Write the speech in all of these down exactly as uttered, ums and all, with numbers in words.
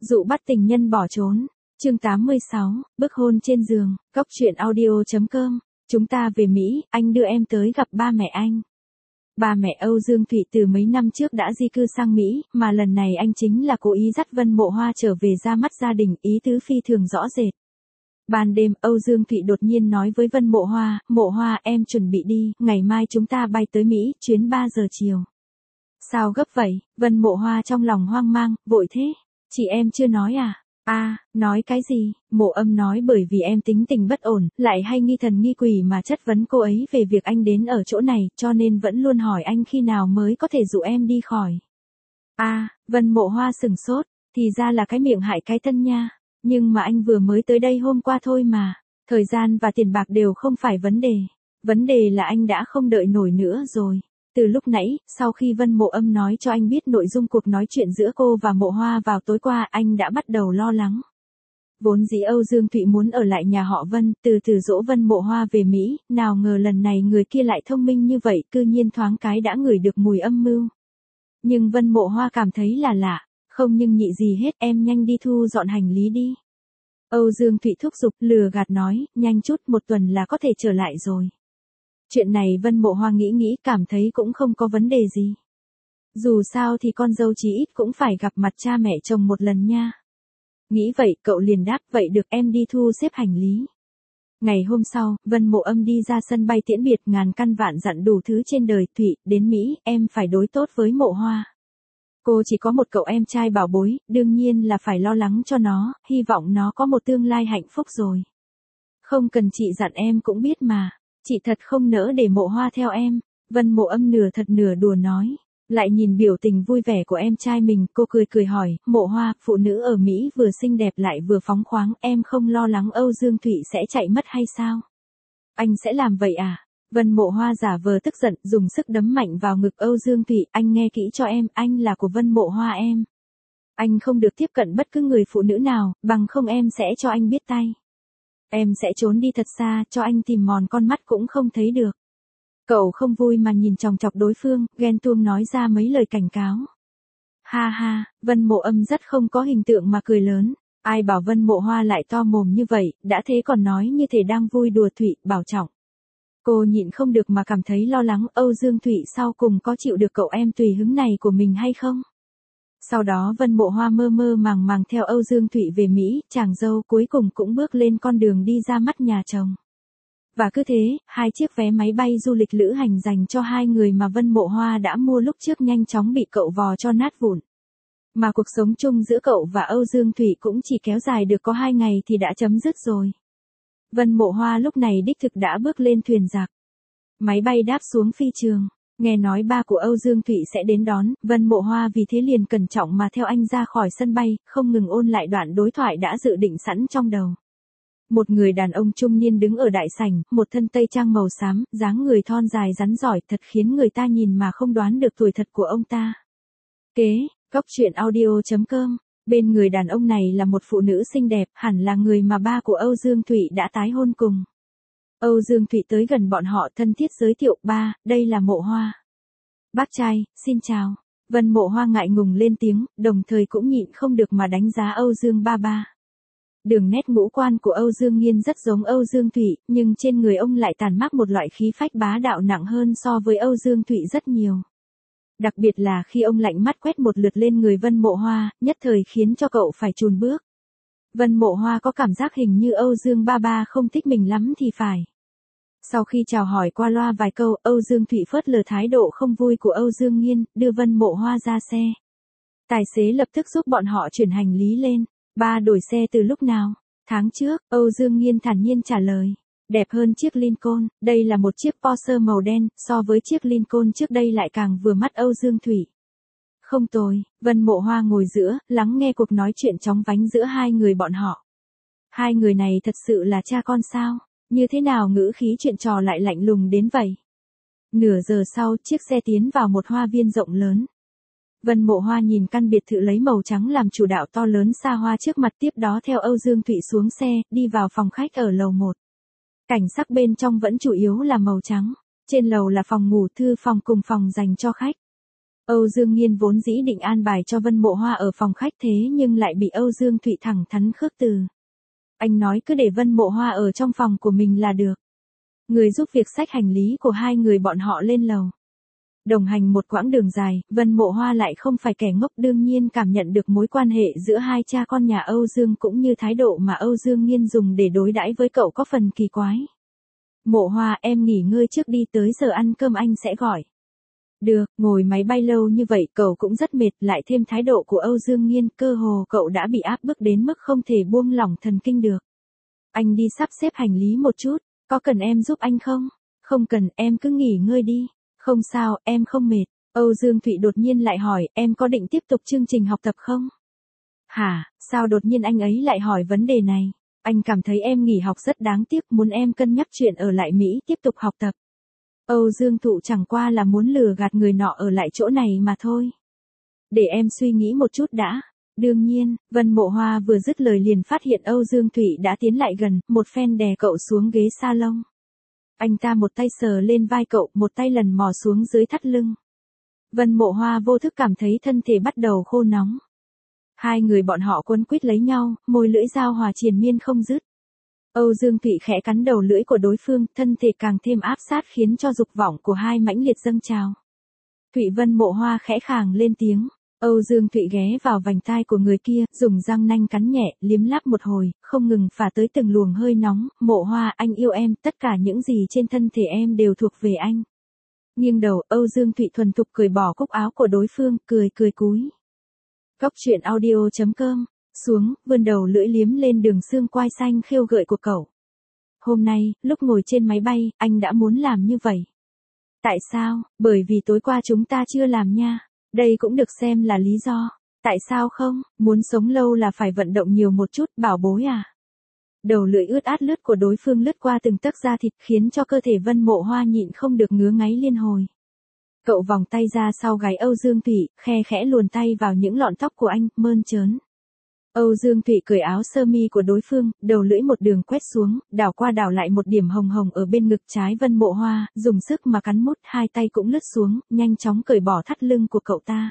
Dụ bắt tình nhân bỏ trốn. Chương tám mươi sáu, bức hôn trên giường. Góc truyện audio chấm com. Chúng ta về Mỹ, anh đưa em tới gặp ba mẹ anh. Ba mẹ Âu Dương Thụy từ mấy năm trước đã di cư sang Mỹ, mà lần này anh chính là cố ý dắt Vân Mộ Hoa trở về ra mắt gia đình, ý tứ phi thường rõ rệt. Ban đêm, Âu Dương Thụy đột nhiên nói với Vân Mộ Hoa, Mộ Hoa em chuẩn bị đi, ngày mai chúng ta bay tới Mỹ, chuyến ba giờ chiều. Sao gấp vậy? Vân Mộ Hoa trong lòng hoang mang, vội thế. Chị em chưa nói à? À, nói cái gì? Mộ Âm nói bởi vì em tính tình bất ổn, lại hay nghi thần nghi quỷ mà chất vấn cô ấy về việc anh đến ở chỗ này, cho nên vẫn luôn hỏi anh khi nào mới có thể dụ em đi khỏi. À, Vân Mộ Hoa sừng sốt, thì ra là cái miệng hại cái thân nha. Nhưng mà anh vừa mới tới đây hôm qua thôi mà. Thời gian và tiền bạc đều không phải vấn đề. Vấn đề là anh đã không đợi nổi nữa rồi. Từ lúc nãy, sau khi Vân Mộ Âm nói cho anh biết nội dung cuộc nói chuyện giữa cô và Mộ Hoa vào tối qua, anh đã bắt đầu lo lắng. Vốn dĩ Âu Dương Thụy muốn ở lại nhà họ Vân, từ từ dỗ Vân Mộ Hoa về Mỹ, nào ngờ lần này người kia lại thông minh như vậy, cư nhiên thoáng cái đã ngửi được mùi âm mưu. Nhưng Vân Mộ Hoa cảm thấy là lạ, không nhưng nhị gì hết, em nhanh đi thu dọn hành lý đi. Âu Dương Thụy thúc giục, lừa gạt nói, nhanh chút, một tuần là có thể trở lại rồi. Chuyện này Vân Mộ Hoa nghĩ nghĩ, cảm thấy cũng không có vấn đề gì. Dù sao thì con dâu chí ít cũng phải gặp mặt cha mẹ chồng một lần nha. Nghĩ vậy, cậu liền đáp, vậy được em đi thu xếp hành lý. Ngày hôm sau, Vân Mộ Âm đi ra sân bay tiễn biệt, ngàn căn vạn dặn đủ thứ trên đời, Thụy, đến Mỹ, em phải đối tốt với Mộ Hoa. Cô chỉ có một cậu em trai bảo bối, đương nhiên là phải lo lắng cho nó, hy vọng nó có một tương lai hạnh phúc rồi. Không cần chị dặn em cũng biết mà. Chị thật không nỡ để Mộ Hoa theo em. Vân Mộ Âm nửa thật nửa đùa nói. Lại nhìn biểu tình vui vẻ của em trai mình, cô cười cười hỏi, Mộ Hoa, phụ nữ ở Mỹ vừa xinh đẹp lại vừa phóng khoáng, em không lo lắng Âu Dương Thụy sẽ chạy mất hay sao? Anh sẽ làm vậy à? Vân Mộ Hoa giả vờ tức giận, dùng sức đấm mạnh vào ngực Âu Dương Thụy, anh nghe kỹ cho em, anh là của Vân Mộ Hoa em. Anh không được tiếp cận bất cứ người phụ nữ nào, bằng không em sẽ cho anh biết tay. Em sẽ trốn đi thật xa, cho anh tìm mòn con mắt cũng không thấy được. Cậu không vui mà nhìn chòng chọc đối phương, ghen tuông nói ra mấy lời cảnh cáo. Ha ha, Vân Mộ Âm rất không có hình tượng mà cười lớn. Ai bảo Vân Mộ Hoa lại to mồm như vậy, đã thế còn nói như thể đang vui đùa Thụy, bảo trọng. Cô nhịn không được mà cảm thấy lo lắng, Âu Dương Thụy sau cùng có chịu được cậu em tùy hứng này của mình hay không? Sau đó Vân Mộ Hoa mơ mơ màng màng theo Âu Dương Thụy về Mỹ, chàng dâu cuối cùng cũng bước lên con đường đi ra mắt nhà chồng. Và cứ thế, hai chiếc vé máy bay du lịch lữ hành dành cho hai người mà Vân Mộ Hoa đã mua lúc trước nhanh chóng bị cậu vò cho nát vụn. Mà cuộc sống chung giữa cậu và Âu Dương Thụy cũng chỉ kéo dài được có hai ngày thì đã chấm dứt rồi. Vân Mộ Hoa lúc này đích thực đã bước lên thuyền giặc. Máy bay đáp xuống phi trường. Nghe nói ba của Âu Dương Thụy sẽ đến đón, Vân Mộ Hoa vì thế liền cẩn trọng mà theo anh ra khỏi sân bay, không ngừng ôn lại đoạn đối thoại đã dự định sẵn trong đầu. Một người đàn ông trung niên đứng ở đại sảnh, một thân tây trang màu xám, dáng người thon dài rắn giỏi, thật khiến người ta nhìn mà không đoán được tuổi thật của ông ta. Kế, góc truyện audio chấm com. Bên người đàn ông này là một phụ nữ xinh đẹp, hẳn là người mà ba của Âu Dương Thụy đã tái hôn cùng. Âu Dương Thụy tới gần bọn họ thân thiết giới thiệu, ba, đây là Mộ Hoa. Bác trai, xin chào. Vân Mộ Hoa ngại ngùng lên tiếng, đồng thời cũng nhịn không được mà đánh giá Âu Dương ba ba. Đường nét ngũ quan của Âu Dương Nghiên rất giống Âu Dương Thụy, nhưng trên người ông lại tàn mác một loại khí phách bá đạo nặng hơn so với Âu Dương Thụy rất nhiều. Đặc biệt là khi ông lạnh mắt quét một lượt lên người Vân Mộ Hoa, nhất thời khiến cho cậu phải chùn bước. Vân Mộ Hoa có cảm giác hình như Âu Dương ba ba không thích mình lắm thì phải. Sau khi chào hỏi qua loa vài câu, Âu Dương Thụy phớt lờ thái độ không vui của Âu Dương Nghiên, đưa Vân Mộ Hoa ra xe. Tài xế lập tức giúp bọn họ chuyển hành lý lên. Ba đổi xe từ lúc nào? Tháng trước, Âu Dương Nghiên thản nhiên trả lời. Đẹp hơn chiếc Lincoln, đây là một chiếc Porsche màu đen, so với chiếc Lincoln trước đây lại càng vừa mắt Âu Dương Thụy. Không tồi, Vân Mộ Hoa ngồi giữa, lắng nghe cuộc nói chuyện chóng vánh giữa hai người bọn họ. Hai người này thật sự là cha con sao? Như thế nào ngữ khí chuyện trò lại lạnh lùng đến vậy? Nửa giờ sau, chiếc xe tiến vào một hoa viên rộng lớn. Vân Mộ Hoa nhìn căn biệt thự lấy màu trắng làm chủ đạo to lớn xa hoa trước mặt, tiếp đó theo Âu Dương Thụy xuống xe, đi vào phòng khách ở lầu một. Cảnh sắc bên trong vẫn chủ yếu là màu trắng. Trên lầu là phòng ngủ, thư phòng cùng phòng dành cho khách. Âu Dương Nghiên vốn dĩ định an bài cho Vân Mộ Hoa ở phòng khách thế nhưng lại bị Âu Dương Thụy thẳng thắn khước từ. Anh nói cứ để Vân Mộ Hoa ở trong phòng của mình là được. Người giúp việc xách hành lý của hai người bọn họ lên lầu. Đồng hành một quãng đường dài, Vân Mộ Hoa lại không phải kẻ ngốc, đương nhiên cảm nhận được mối quan hệ giữa hai cha con nhà Âu Dương cũng như thái độ mà Âu Dương Nghiên dùng để đối đãi với cậu có phần kỳ quái. Mộ Hoa, em nghỉ ngơi trước đi, tới giờ ăn cơm anh sẽ gọi. Được, ngồi máy bay lâu như vậy cậu cũng rất mệt, lại thêm thái độ của Âu Dương Nghiên, cơ hồ cậu đã bị áp bức đến mức không thể buông lỏng thần kinh được. Anh đi sắp xếp hành lý một chút, có cần em giúp anh không? Không cần, em cứ nghỉ ngơi đi. Không sao, em không mệt. Âu Dương Thụy đột nhiên lại hỏi, em có định tiếp tục chương trình học tập không? Hả, sao đột nhiên anh ấy lại hỏi vấn đề này? Anh cảm thấy em nghỉ học rất đáng tiếc, muốn em cân nhắc chuyện ở lại Mỹ tiếp tục học tập. Âu Dương Thụ chẳng qua là muốn lừa gạt người nọ ở lại chỗ này mà thôi. Để em suy nghĩ một chút đã. Đương nhiên, Vân Mộ Hoa vừa dứt lời liền phát hiện Âu Dương Thụy đã tiến lại gần, một phen đè cậu xuống ghế salon. Anh ta một tay sờ lên vai cậu, một tay lần mò xuống dưới thắt lưng. Vân Mộ Hoa vô thức cảm thấy thân thể bắt đầu khô nóng. Hai người bọn họ quấn quýt lấy nhau, môi lưỡi giao hòa triền miên không dứt. Âu Dương Thụy khẽ cắn đầu lưỡi của đối phương, thân thể càng thêm áp sát khiến cho dục vọng của hai mãnh liệt dâng trào. Thụy Vân Mộ Hoa khẽ khàng lên tiếng. Âu Dương Thụy ghé vào vành tai của người kia, dùng răng nanh cắn nhẹ, liếm láp một hồi, không ngừng phả tới từng luồng hơi nóng. Mộ Hoa, anh yêu em, tất cả những gì trên thân thể em đều thuộc về anh. Nghiêng đầu, Âu Dương Thụy thuần thục cởi bỏ cúc áo của đối phương, cười cười cúi. Cóc truyện audio chấm com, xuống, vươn đầu lưỡi liếm lên đường xương quai xanh khêu gợi của cậu. Hôm nay, lúc ngồi trên máy bay, anh đã muốn làm như vậy. Tại sao? Bởi vì tối qua chúng ta chưa làm nha. Đây cũng được xem là lý do. Tại sao không? Muốn sống lâu là phải vận động nhiều một chút, bảo bối à. Đầu lưỡi ướt át lướt của đối phương lướt qua từng tấc da thịt khiến cho cơ thể Vân Mộ Hoa nhịn không được ngứa ngáy liên hồi. Cậu vòng tay ra sau gáy Âu Dương Thụy, khe khẽ luồn tay vào những lọn tóc của anh, mơn trớn. Âu Dương Thụy cởi áo sơ mi của đối phương, đầu lưỡi một đường quét xuống, đảo qua đảo lại một điểm hồng hồng ở bên ngực trái Vân Mộ Hoa, dùng sức mà cắn mút, hai tay cũng lướt xuống, nhanh chóng cởi bỏ thắt lưng của cậu ta.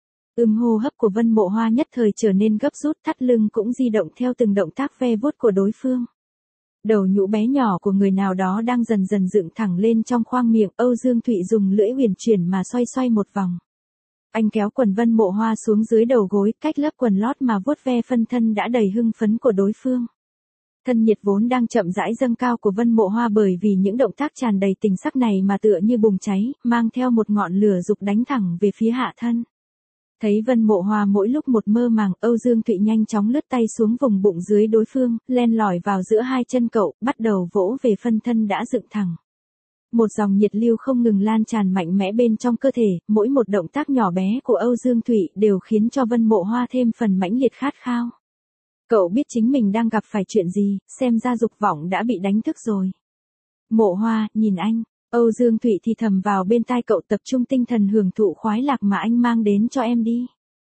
Ưm hô hấp của Vân Mộ Hoa nhất thời trở nên gấp rút, thắt lưng cũng di động theo từng động tác ve vuốt của đối phương. Đầu nhũ bé nhỏ của người nào đó đang dần dần dựng thẳng lên trong khoang miệng, Âu Dương Thụy dùng lưỡi huyền chuyển mà xoay xoay một vòng. Anh kéo quần Vân Mộ Hoa xuống dưới đầu gối, cách lớp quần lót mà vuốt ve phân thân đã đầy hưng phấn của đối phương. Thân nhiệt vốn đang chậm rãi dâng cao của Vân Mộ Hoa bởi vì những động tác tràn đầy tình sắc này mà tựa như bùng cháy, mang theo một ngọn lửa dục đánh thẳng về phía hạ thân. Thấy Vân Mộ Hoa mỗi lúc một mơ màng, Âu Dương Thụy nhanh chóng lướt tay xuống vùng bụng dưới đối phương, len lỏi vào giữa hai chân cậu, bắt đầu vỗ về phân thân đã dựng thẳng. Một dòng nhiệt lưu không ngừng lan tràn mạnh mẽ bên trong cơ thể, mỗi một động tác nhỏ bé của Âu Dương Thụy đều khiến cho Vân Mộ Hoa thêm phần mãnh liệt khát khao. Cậu biết chính mình đang gặp phải chuyện gì, xem ra dục vọng đã bị đánh thức rồi. Mộ Hoa, nhìn anh. Âu Dương Thụy thì thầm vào bên tai cậu, tập trung tinh thần hưởng thụ khoái lạc mà anh mang đến cho em đi.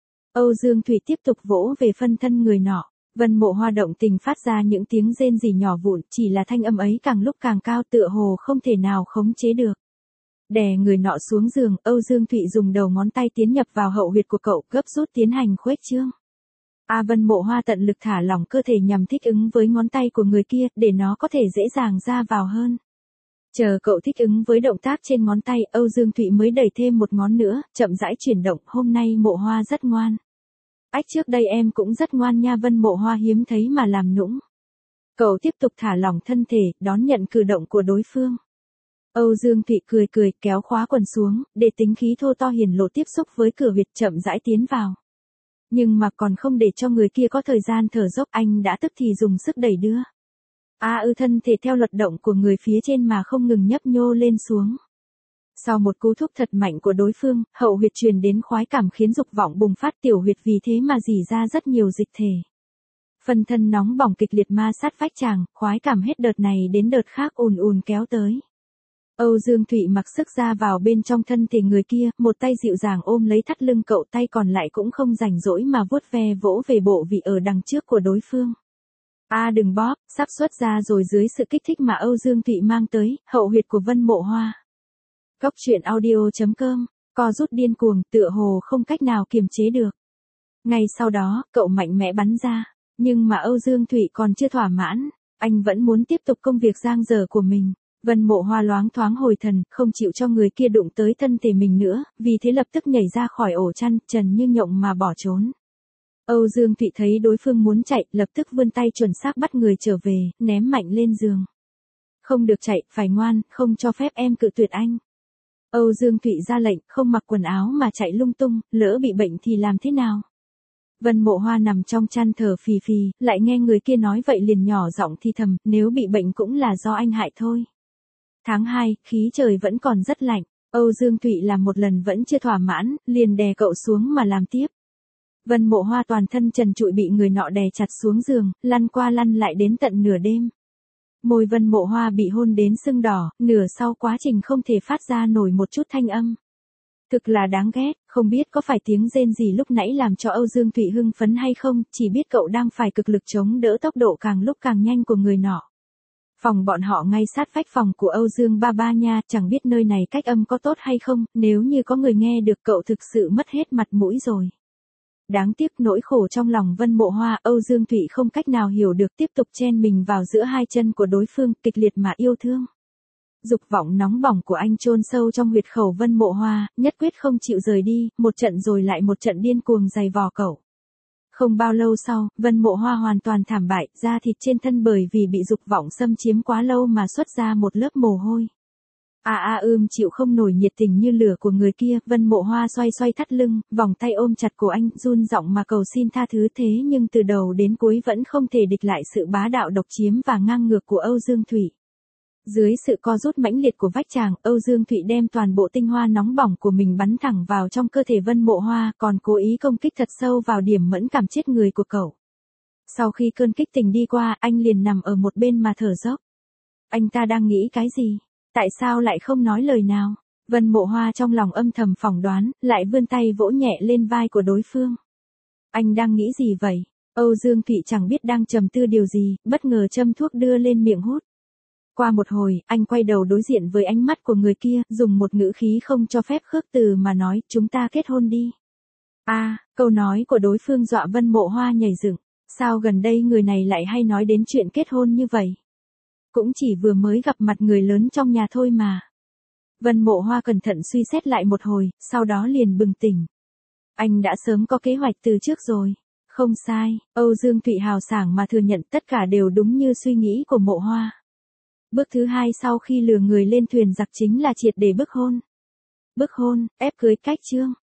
Âu Dương Thụy tiếp tục vỗ về phân thân người nọ. Vân Mộ Hoa động tình phát ra những tiếng rên rỉ nhỏ vụn, chỉ là thanh âm ấy càng lúc càng cao tựa hồ không thể nào khống chế được. Đè người nọ xuống giường, Âu Dương Thụy dùng đầu ngón tay tiến nhập vào hậu huyệt của cậu, gấp rút tiến hành khuếch trương. A Vân Mộ Hoa tận lực thả lỏng cơ thể nhằm thích ứng với ngón tay của người kia, để nó có thể dễ dàng ra vào hơn. Chờ cậu thích ứng với động tác trên ngón tay, Âu Dương Thụy mới đẩy thêm một ngón nữa, chậm rãi chuyển động, hôm nay Mộ Hoa rất ngoan. Ách, trước đây em cũng rất ngoan nha. Vân Mộ Hoa hiếm thấy mà làm nũng. Cậu tiếp tục thả lỏng thân thể, đón nhận cử động của đối phương. Âu Dương Thụy cười cười, kéo khóa quần xuống, để tính khí thô to hiển lộ tiếp xúc với cửa huyệt, chậm rãi tiến vào. Nhưng mà còn không để cho người kia có thời gian thở dốc, anh đã tức thì dùng sức đẩy đưa. A ư thân thể theo luật động của người phía trên mà không ngừng nhấp nhô lên xuống. Sau một cú thúc thật mạnh của đối phương, hậu huyệt truyền đến khoái cảm khiến dục vọng bùng phát, tiểu huyệt vì thế mà rỉ ra rất nhiều dịch thể. Phần thân nóng bỏng kịch liệt ma sát vách chàng, khoái cảm hết đợt này đến đợt khác ùn ùn kéo tới. Âu Dương Thụy mặc sức ra vào bên trong thân thể người kia, một tay dịu dàng ôm lấy thắt lưng cậu, tay còn lại cũng không rảnh rỗi mà vuốt ve vỗ về bộ vị ở đằng trước của đối phương. A đừng bóp, sắp xuất ra rồi. Dưới sự kích thích mà Âu Dương Thụy mang tới, hậu huyệt của Vân Mộ Hoa. Cóc truyện audio chấm com co rút điên cuồng, tựa hồ không cách nào kiềm chế được. Ngay sau đó, cậu mạnh mẽ bắn ra. Nhưng mà Âu Dương Thụy còn chưa thỏa mãn, anh vẫn muốn tiếp tục công việc giang dở của mình. Vân Mộ Hoa loáng thoáng hồi thần, không chịu cho người kia đụng tới thân thể mình nữa, vì thế lập tức nhảy ra khỏi ổ chăn, trần như nhộng mà bỏ trốn. Âu Dương Thụy thấy đối phương muốn chạy, lập tức vươn tay chuẩn xác bắt người trở về, ném mạnh lên giường. Không được chạy, phải ngoan, không cho phép em cự tuyệt anh. Âu Dương Thụy ra lệnh, không mặc quần áo mà chạy lung tung, lỡ bị bệnh thì làm thế nào? Vân Mộ Hoa nằm trong chăn thở phì phì, lại nghe người kia nói vậy liền nhỏ giọng thì thầm, nếu bị bệnh cũng là do anh hại thôi. Tháng hai, khí trời vẫn còn rất lạnh, Âu Dương Thụy làm một lần vẫn chưa thỏa mãn, liền đè cậu xuống mà làm tiếp. Vân Mộ Hoa toàn thân trần trụi bị người nọ đè chặt xuống giường, lăn qua lăn lại đến tận nửa đêm. Môi Vân Mộ Hoa bị hôn đến sưng đỏ, nửa sau quá trình không thể phát ra nổi một chút thanh âm. Thực là đáng ghét, không biết có phải tiếng rên gì lúc nãy làm cho Âu Dương Thụy hưng phấn hay không, chỉ biết cậu đang phải cực lực chống đỡ tốc độ càng lúc càng nhanh của người nọ. Phòng bọn họ ngay sát vách phòng của Âu Dương ba ba nha, chẳng biết nơi này cách âm có tốt hay không, nếu như có người nghe được cậu thực sự mất hết mặt mũi rồi. Đáng tiếc nỗi khổ trong lòng Vân Mộ Hoa, Âu Dương Thụy không cách nào hiểu được, tiếp tục chen mình vào giữa hai chân của đối phương, kịch liệt mà yêu thương. Dục vọng nóng bỏng của anh chôn sâu trong huyệt khẩu Vân Mộ Hoa, nhất quyết không chịu rời đi, một trận rồi lại một trận điên cuồng giày vò cậu. Không bao lâu sau, Vân Mộ Hoa hoàn toàn thảm bại, da thịt trên thân bởi vì bị dục vọng xâm chiếm quá lâu mà xuất ra một lớp mồ hôi. A a ưm chịu không nổi nhiệt tình như lửa của người kia, Vân Mộ Hoa xoay xoay thắt lưng, vòng tay ôm chặt cổ anh, run giọng mà cầu xin tha thứ, thế nhưng từ đầu đến cuối vẫn không thể địch lại sự bá đạo độc chiếm và ngang ngược của Âu Dương Thụy. Dưới sự co rút mãnh liệt của vách chàng, Âu Dương Thụy đem toàn bộ tinh hoa nóng bỏng của mình bắn thẳng vào trong cơ thể Vân Mộ Hoa, còn cố ý công kích thật sâu vào điểm mẫn cảm chết người của cậu. Sau khi cơn kích tình đi qua, anh liền nằm ở một bên mà thở dốc. Anh ta đang nghĩ cái gì? Tại sao lại không nói lời nào? Vân Mộ Hoa trong lòng âm thầm phỏng đoán, lại vươn tay vỗ nhẹ lên vai của đối phương. Anh đang nghĩ gì vậy? Âu Dương Thụy chẳng biết đang trầm tư điều gì, bất ngờ châm thuốc đưa lên miệng hút. Qua một hồi, anh quay đầu đối diện với ánh mắt của người kia, dùng một ngữ khí không cho phép khước từ mà nói, chúng ta kết hôn đi. A, à, câu nói của đối phương dọa Vân Mộ Hoa nhảy dựng, sao gần đây người này lại hay nói đến chuyện kết hôn như vậy? Cũng chỉ vừa mới gặp mặt người lớn trong nhà thôi mà. Vân Mộ Hoa cẩn thận suy xét lại một hồi, sau đó liền bừng tỉnh. Anh đã sớm có kế hoạch từ trước rồi. Không sai, Âu Dương Thụy hào sảng mà thừa nhận tất cả đều đúng như suy nghĩ của Mộ Hoa. Bước thứ hai sau khi lừa người lên thuyền giặc chính là triệt để bức hôn. Bức hôn, ép cưới cách chương.